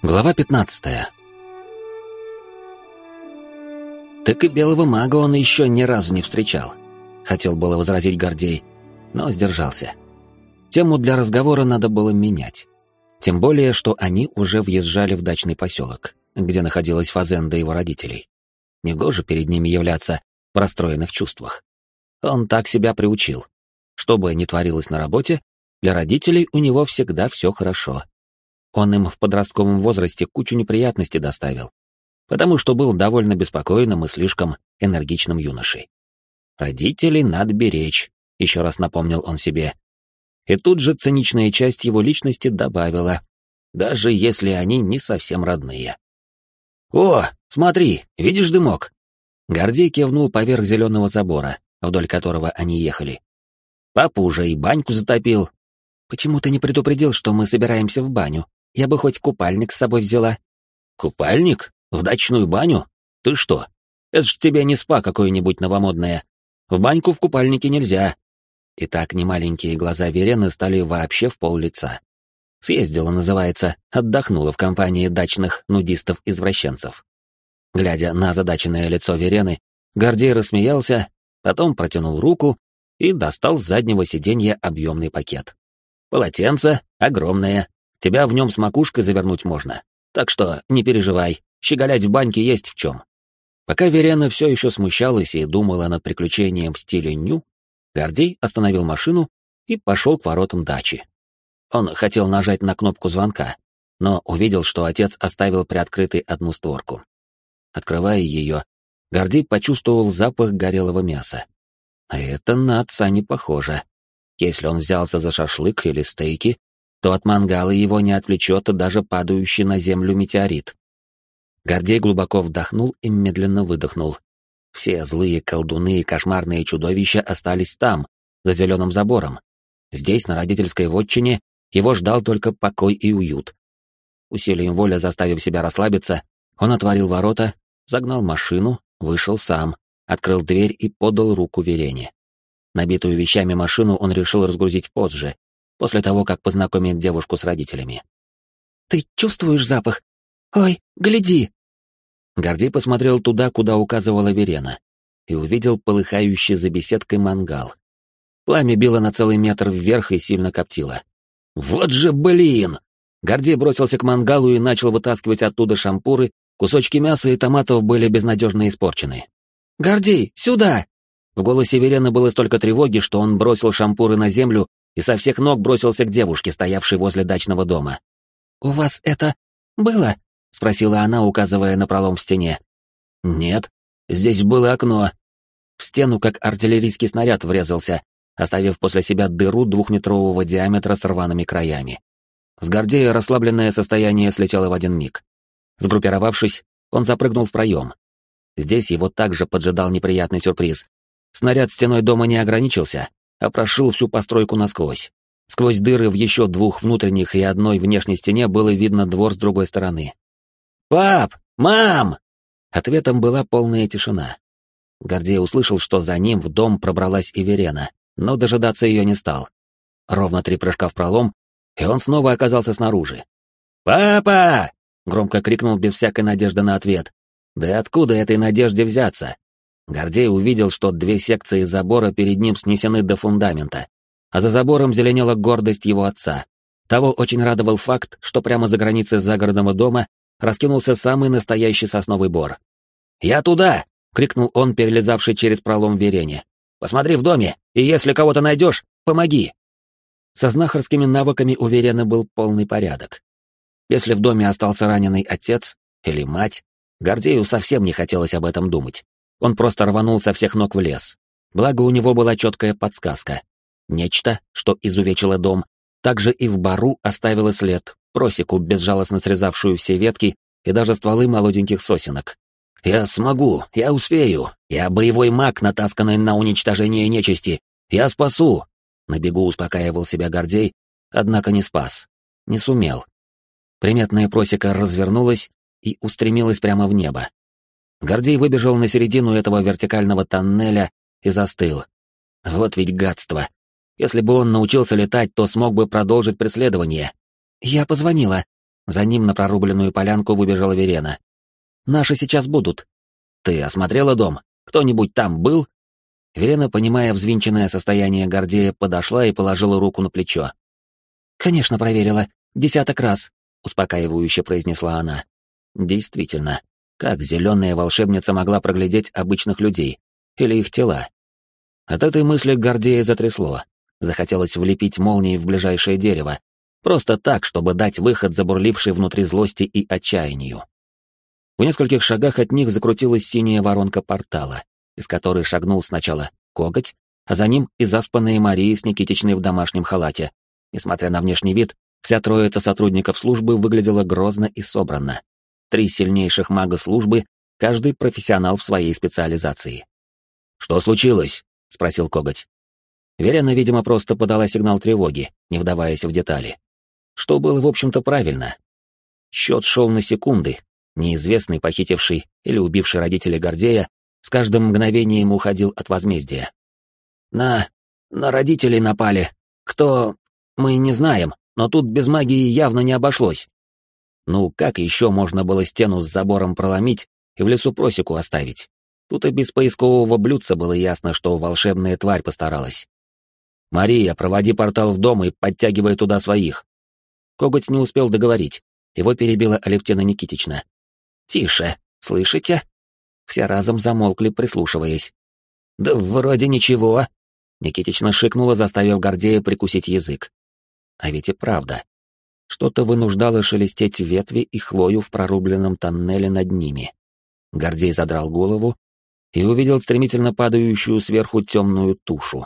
Глава 15. Так и белого мага он еще ни разу не встречал. Хотел было возразить Гордей, но сдержался. Тему для разговора надо было менять. Тем более, что они уже въезжали в дачный поселок, где находилась Фазенда его родителей. Негоже перед ними являться в расстроенных чувствах. Он так себя приучил. Что бы ни творилось на работе, для родителей у него всегда все хорошо. Он им в подростковом возрасте кучу неприятностей доставил, потому что был довольно беспокойным и слишком энергичным юношей. Родителей надо беречь, еще раз напомнил он себе. И тут же циничная часть его личности добавила, даже если они не совсем родные. «О, смотри, видишь дымок?» Гордей кивнул поверх зеленого забора, вдоль которого они ехали. «Папа уже и баньку затопил». «Почему ты не предупредил, что мы собираемся в баню? Я бы хоть купальник с собой взяла». «Купальник? В дачную баню? Ты что? Это ж тебе не спа какое-нибудь новомодное. В баньку в купальнике нельзя». И так немаленькие глаза Верены стали вообще в пол-лица. Съездила, называется, отдохнула в компании дачных нудистов-извращенцев. Глядя на озадаченное лицо Верены, Гордей рассмеялся, потом протянул руку и достал с заднего сиденья объемный пакет. «Полотенце огромное. Тебя в нем с макушкой завернуть можно. Так что не переживай, щеголять в баньке есть в чем». Пока Верена все еще смущалась и думала над приключением в стиле ню, Гордей остановил машину и пошел к воротам дачи. Он хотел нажать на кнопку звонка, но увидел, что отец оставил приоткрытой одну створку. Открывая ее, Гордей почувствовал запах горелого мяса. А это на отца не похоже. Если он взялся за шашлык или стейки, то от мангала его не отвлечет даже падающий на землю метеорит. Гордей глубоко вдохнул и медленно выдохнул. Все злые колдуны и кошмарные чудовища остались там, за зеленым забором. Здесь, на родительской вотчине, его ждал только покой и уют. Усилием воли заставив себя расслабиться, он отворил ворота, загнал машину, вышел сам, открыл дверь и подал руку Верене. Набитую вещами машину он решил разгрузить позже, после того, как познакомит девушку с родителями. «Ты чувствуешь запах? Ой, гляди!» Гордей посмотрел туда, куда указывала Верена, и увидел полыхающий за беседкой мангал. Пламя било на целый метр вверх и сильно коптило. «Вот же блин!» Гордей бросился к мангалу и начал вытаскивать оттуда шампуры, кусочки мяса и томатов были безнадежно испорчены. «Гордей, сюда!» В голосе Верены было столько тревоги, что он бросил шампуры на землю и со всех ног бросился к девушке, стоявшей возле дачного дома. «У вас это было?» — спросила она, указывая на пролом в стене. «Нет, здесь было окно». В стену, как артиллерийский снаряд, врезался, оставив после себя дыру 2-метрового диаметра с рваными краями. С Гордея расслабленное состояние слетело в один миг. Сгруппировавшись, он запрыгнул в проем. Здесь его также поджидал неприятный сюрприз. Снаряд стеной дома не ограничился, а прошил всю постройку насквозь. Сквозь дыры в еще 2 внутренних и одной внешней стене было видно двор с другой стороны. «Пап! Мам!» Ответом была полная тишина. Гордей услышал, что за ним в дом пробралась и Верена, но дожидаться ее не стал. Ровно 3 прыжка в пролом, и он снова оказался снаружи. «Папа!» — громко крикнул без всякой надежды на ответ. Да и откуда этой надежде взяться? Гордей увидел, что 2 секции забора перед ним снесены до фундамента, а за забором зеленела гордость его отца. Того очень радовал факт, что прямо за границей загородного дома раскинулся самый настоящий сосновый бор. «Я туда!» — крикнул он, перелезавший через пролом Верене. «Посмотри в доме, и если кого-то найдешь, помоги!» Со знахарскими навыками у Верены был полный порядок. Если в доме остался раненый отец или мать, Гордею совсем не хотелось об этом думать. Он просто рванул со всех ног в лес. Благо у него была четкая подсказка. Нечто, что изувечило дом, также и в бору оставило след, просеку, безжалостно срезавшую все ветки и даже стволы молоденьких сосенок. «Я смогу, я успею, я боевой маг, натасканный на уничтожение нечисти, я спасу!» На бегу успокаивал себя Гордей, однако не спас. Не сумел. Приметная просека развернулась и устремилась прямо в небо. Гордей выбежал на середину этого вертикального тоннеля и застыл. Вот ведь гадство. Если бы он научился летать, то смог бы продолжить преследование. «Я позвонила. За ним на прорубленную полянку выбежала Верена. «Наши сейчас будут». «Ты осмотрела дом? Кто-нибудь там был?» Верена, понимая взвинченное состояние Гордея, подошла и положила руку на плечо. «Конечно, проверила. 10 раз», — успокаивающе произнесла она. Действительно, как зеленая волшебница могла проглядеть обычных людей? Или их тела? От этой мысли Гордея затрясло. Захотелось влепить молнией в ближайшее дерево. Просто так, чтобы дать выход забурлившей внутри злости и отчаянию. В нескольких шагах от них закрутилась синяя воронка портала, из которой шагнул сначала Коготь, а за ним и заспанная Мария с Никитичной в домашнем халате. Несмотря на внешний вид, вся троица сотрудников службы выглядела грозно и собранно. 3 сильнейших мага службы, каждый профессионал в своей специализации. «Что случилось?» — спросил Коготь. Верена, видимо, просто подала сигнал тревоги, не вдаваясь в детали. Что было, в общем-то, правильно. Счет шел на секунды. Неизвестный, похитивший или убивший родителей Гордея, с каждым мгновением уходил от возмездия. На родителей напали. Кто? Мы не знаем, но тут без магии явно не обошлось. Ну, как еще можно было стену с забором проломить и в лесу просеку оставить? Тут и без поискового блюдца было ясно, что волшебная тварь постаралась. «Мария, проводи портал в дом и подтягивай туда своих». Коготь не успел договорить. Его перебила Алевтина Никитична. «Тише, слышите?» Все разом замолкли, прислушиваясь. «Да вроде ничего», — Никитична шикнула, заставив Гордея прикусить язык. А ведь и правда. Что-то вынуждало шелестеть ветви и хвою в прорубленном тоннеле над ними. Гордей задрал голову и увидел стремительно падающую сверху темную тушу.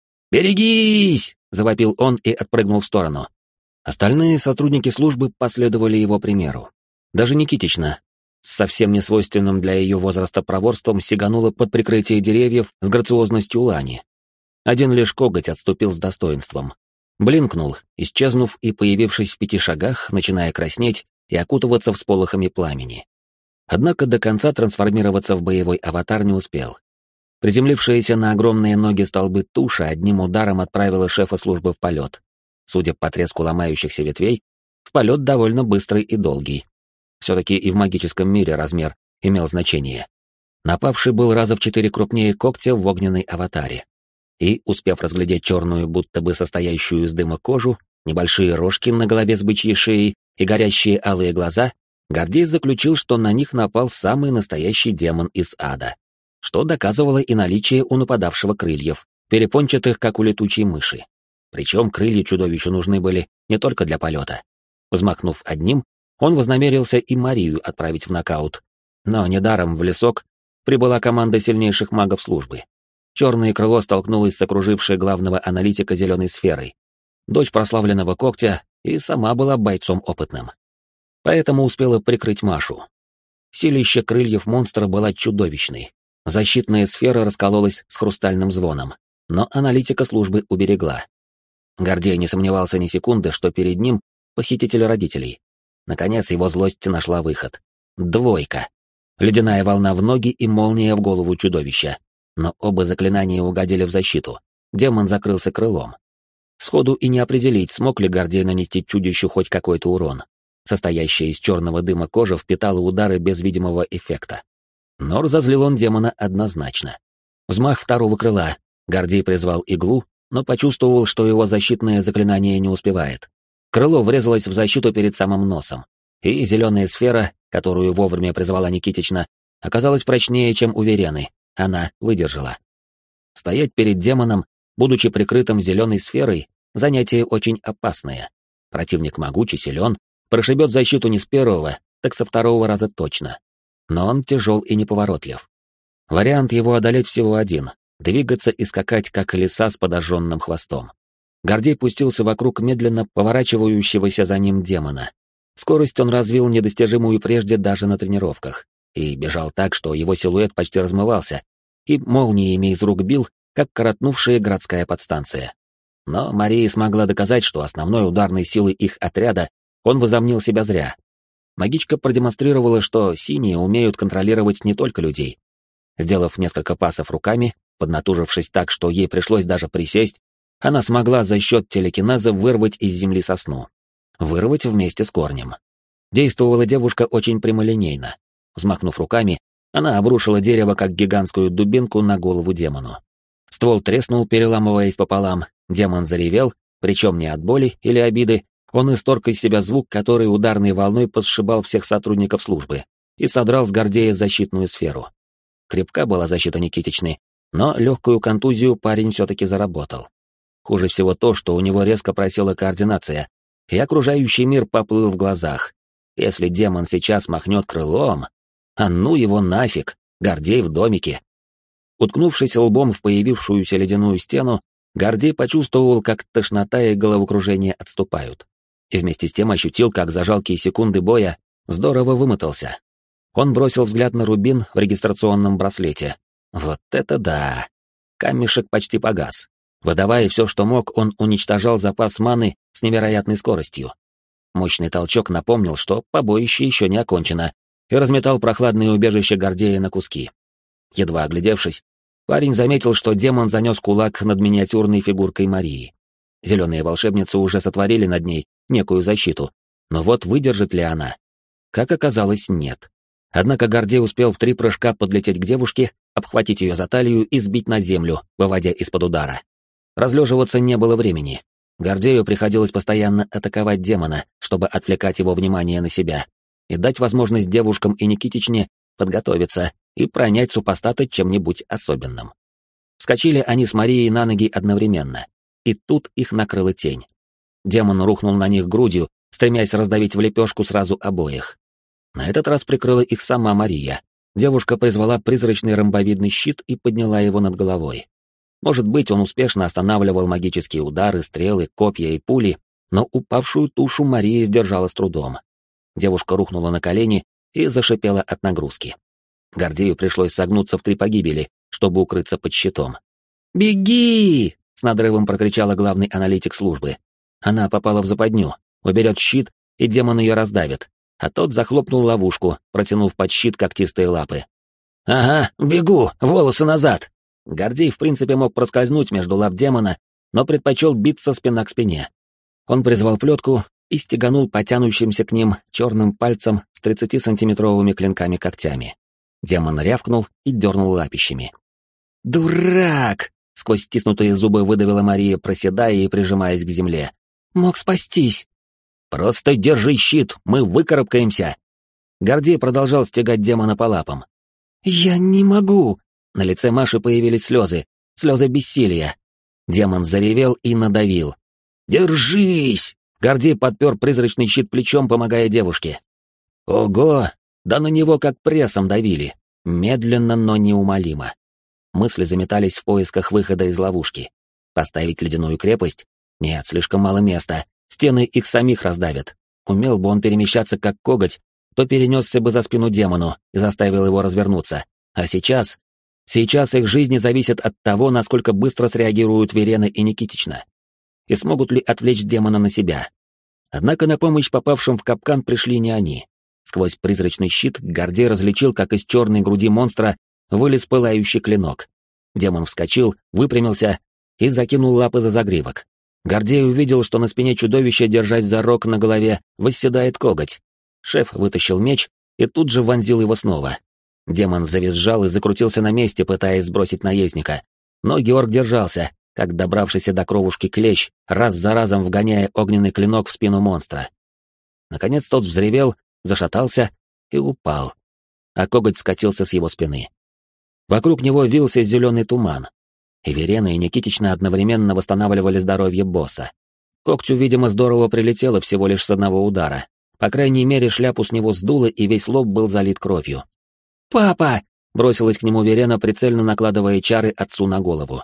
«Берегись!» — завопил он и отпрыгнул в сторону. Остальные сотрудники службы последовали его примеру. Даже Никитична, с совсем несвойственным для ее возраста проворством, сиганула под прикрытие деревьев с грациозностью лани. Один лишь Коготь отступил с достоинством. Блинкнул, исчезнув и появившись в 5 шагах, начиная краснеть и окутываться всполохами пламени. Однако до конца трансформироваться в боевой аватар не успел. Приземлившаяся на огромные ноги столбы туша одним ударом отправила шефа службы в полет. Судя по треску ломающихся ветвей, в полет довольно быстрый и долгий. Все-таки и в магическом мире размер имел значение. Напавший был раза в 4 крупнее когтя в огненной аватаре. И, успев разглядеть черную, будто бы состоящую из дыма кожу, небольшие рожки на голове с бычьей шеей и горящие алые глаза, Гордей заключил, что на них напал самый настоящий демон из ада, что доказывало и наличие у нападавшего крыльев, перепончатых, как у летучей мыши. Причем крылья чудовищу нужны были не только для полета. Взмахнув одним, он вознамерился и Марию отправить в нокаут. Но недаром в лесок прибыла команда сильнейших магов службы. Черное крыло столкнулось с окружившей главного аналитика зеленой сферой. Дочь прославленного когтя и сама была бойцом опытным. Поэтому успела прикрыть Машу. Силища крыльев монстра была чудовищной. Защитная сфера раскололась с хрустальным звоном, но аналитика службы уберегла. Гордей не сомневался ни секунды, что перед ним похититель родителей. Наконец его злость нашла выход. 2. Ледяная волна в ноги и молния в голову чудовища. Но оба заклинания угодили в защиту. Демон закрылся крылом. Сходу и не определить, смог ли Гордей нанести чудищу хоть какой-то урон. Состоящая из черного дыма кожа впитала удары без видимого эффекта. Но разозлил он демона однозначно. Взмах 2 крыла. Гордей призвал иглу, но почувствовал, что его защитное заклинание не успевает. Крыло врезалось в защиту перед самым носом, и зеленая сфера, которую вовремя призвала Никитична, оказалась прочнее, чем у Верены. Она выдержала. Стоять перед демоном, будучи прикрытым зеленой сферой, занятие очень опасное. Противник могучий, силен, прошибет защиту не с 1-го, так со 2-го раза точно. Но он тяжел и неповоротлив. Вариант его одолеть всего один — двигаться и скакать, как лиса с подожженным хвостом. Гордей пустился вокруг медленно поворачивающегося за ним демона. Скорость он развил недостижимую прежде даже на тренировках, и бежал так, что его силуэт почти размывался, и молниями из рук бил, как коротнувшая городская подстанция. Но Мария смогла доказать, что основной ударной силой их отряда он возомнил себя зря. Магичка продемонстрировала, что синие умеют контролировать не только людей. Сделав несколько пасов руками, поднатужившись так, что ей пришлось даже присесть, она смогла за счет телекинеза вырвать из земли сосну. Вырвать вместе с корнем. Действовала девушка очень прямолинейно. Взмахнув руками, она обрушила дерево как гигантскую дубинку на голову демону. Ствол треснул, переламываясь пополам, демон заревел, причем не от боли или обиды, он исторг из себя звук, который ударной волной посшибал всех сотрудников службы и содрал с Гордея защитную сферу. Крепка была защита Никитичны, но легкую контузию парень все-таки заработал. Хуже всего то, что у него резко просела координация, и окружающий мир поплыл в глазах. Если демон сейчас махнет крылом... А ну его нафиг, Гордей в домике. Уткнувшись лбом в появившуюся ледяную стену, Гордей почувствовал, как тошнота и головокружение отступают. И вместе с тем ощутил, как за жалкие секунды боя здорово вымотался. Он бросил взгляд на рубин в регистрационном браслете. Вот это да! Камешек почти погас. Выдавая все, что мог, он уничтожал запас маны с невероятной скоростью. Мощный толчок напомнил, что побоище еще не окончено, и разметал прохладное убежище Гордея на куски. Едва оглядевшись, парень заметил, что демон занес кулак над миниатюрной фигуркой Марии. Зеленые волшебницы уже сотворили над ней некую защиту, но вот выдержит ли она? Как оказалось, нет. Однако Гордей успел в 3 прыжка подлететь к девушке, обхватить ее за талию и сбить на землю, выводя из-под удара. Разлеживаться не было времени. Гордею приходилось постоянно атаковать демона, чтобы отвлекать его внимание на себя, и дать возможность девушкам и Никитичне подготовиться и пронять супостата чем-нибудь особенным. Вскочили они с Марией на ноги одновременно, и тут их накрыла тень. Демон рухнул на них грудью, стремясь раздавить в лепешку сразу обоих. На этот раз прикрыла их сама Мария. Девушка призвала призрачный ромбовидный щит и подняла его над головой. Может быть, он успешно останавливал магические удары, стрелы, копья и пули, но упавшую тушу Мария сдержала с трудом. Девушка рухнула на колени и зашипела от нагрузки. Гордею пришлось согнуться в 3 погибели, чтобы укрыться под щитом. «Беги!» — с надрывом прокричала главный аналитик службы. Она попала в западню, уберет щит, и демон ее раздавит, а тот захлопнул ловушку, протянув под щит когтистые лапы. «Ага, бегу, волосы назад!» Гордей в принципе мог проскользнуть между лап демона, но предпочел биться спина к спине. Он призвал плетку и стеганул потянущимся к ним черным пальцем с 30-сантиметровыми клинками-когтями. Демон рявкнул и дернул лапищами. «Дурак!» — сквозь стиснутые зубы выдавила Мария, проседая и прижимаясь к земле. «Мог спастись!» «Просто держи щит, мы выкарабкаемся!» Гордей продолжал стегать демона по лапам. «Я не могу!» На лице Маши появились слезы бессилия. Демон заревел и надавил. «Держись!» Гордей подпер призрачный щит плечом, помогая девушке. Ого! Да на него как прессом давили. Медленно, но неумолимо. Мысли заметались в поисках выхода из ловушки. Поставить ледяную крепость? Нет, слишком мало места. Стены их самих раздавят. Умел бы он перемещаться как коготь, то перенесся бы за спину демону и заставил его развернуться. А сейчас... Сейчас их жизни зависят от того, насколько быстро среагируют Верена и Никитична. И смогут ли отвлечь демона на себя. Однако на помощь попавшим в капкан пришли не они. Сквозь призрачный щит Гордей различил, как из черной груди монстра вылез пылающий клинок. Демон вскочил, выпрямился и закинул лапы за загривок. Гордей увидел, что на спине чудовища, держась за рог на голове, восседает коготь. Шеф вытащил меч и тут же вонзил его снова. Демон завизжал и закрутился на месте, пытаясь сбросить наездника. Но Георг держался, как добравшийся до кровушки клещ, раз за разом вгоняя огненный клинок в спину монстра. Наконец тот взревел, зашатался и упал, а коготь скатился с его спины. Вокруг него вился зеленый туман, и Верена и Никитична одновременно восстанавливали здоровье босса. Когтю, видимо, здорово прилетело всего лишь с одного удара. По крайней мере, шляпу с него сдуло, и весь лоб был залит кровью. «Папа!» — бросилась к нему Верена, прицельно накладывая чары отцу на голову.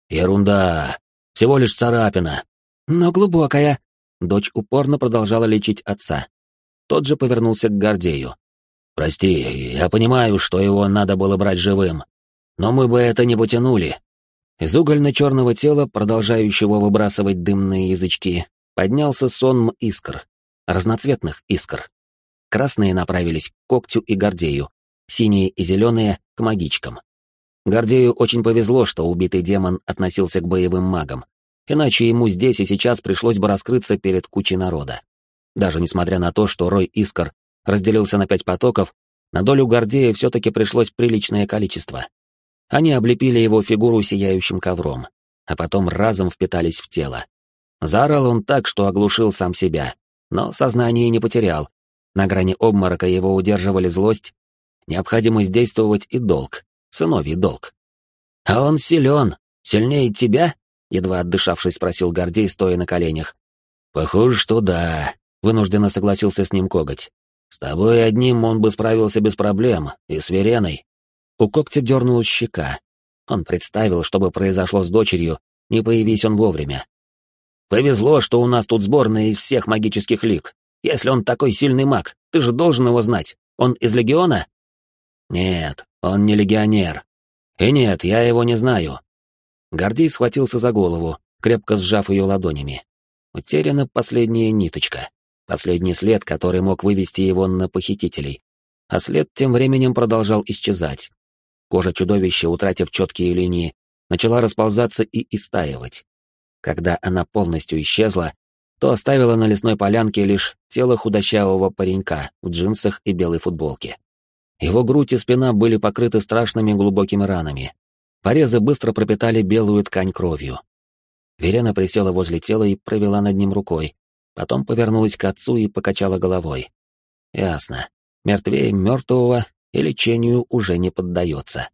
«Ерунда! Всего лишь царапина!» «Но глубокая!» Дочь упорно продолжала лечить отца. Тот же повернулся к Гордею. «Прости, я понимаю, что его надо было брать живым, но мы бы это не потянули». Из угольно-черного тела, продолжающего выбрасывать дымные язычки, поднялся сонм искр, разноцветных искр. Красные направились к когтю и Гордею, синие и зеленые — к магичкам. Гордею очень повезло, что убитый демон относился к боевым магам, иначе ему здесь и сейчас пришлось бы раскрыться перед кучей народа. Даже несмотря на то, что рой искр разделился на 5 потоков, на долю Гордея все-таки пришлось приличное количество. Они облепили его фигуру сияющим ковром, а потом разом впитались в тело. Заорал он так, что оглушил сам себя, но сознание не потерял. На грани обморока его удерживали злость, необходимость действовать и долг, сыновий долг. «А он силен, сильнее тебя?» — едва отдышавшись, спросил Гордей, стоя на коленях. «Похоже, что да», — вынужденно согласился с ним Коготь. «С тобой одним он бы справился без проблем, и с Вереной». У Когтя дернулась щека. Он представил, что бы произошло с дочерью, не появись он вовремя. «Повезло, что у нас тут сборная из всех магических лиг. Если он такой сильный маг, ты же должен его знать. Он из Легиона?» «Нет, он не легионер. И нет, я его не знаю». Гордей схватился за голову, крепко сжав ее ладонями. Утеряна последняя ниточка, последний след, который мог вывести его на похитителей. А след тем временем продолжал исчезать. Кожа чудовища, утратив четкие линии, начала расползаться и истаивать. Когда она полностью исчезла, то оставила на лесной полянке лишь тело худощавого паренька в джинсах и белой футболке. Его грудь и спина были покрыты страшными глубокими ранами. Порезы быстро пропитали белую ткань кровью. Верена присела возле тела и провела над ним рукой, потом повернулась к отцу и покачала головой. Ясно. Мертвее мертвого и лечению уже не поддается.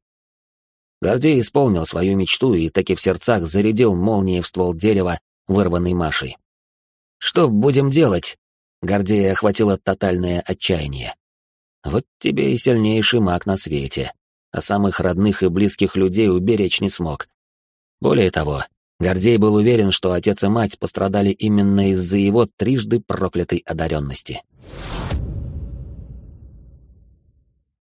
Гордей исполнил свою мечту и таки в сердцах зарядил молнией в ствол дерева, вырванный Машей. «Что будем делать?» Гордея охватило тотальное отчаяние. «Вот тебе и сильнейший маг на свете, а самых родных и близких людей уберечь не смог. Более того, Гордей был уверен, что отец и мать пострадали именно из-за его трижды проклятой одаренности».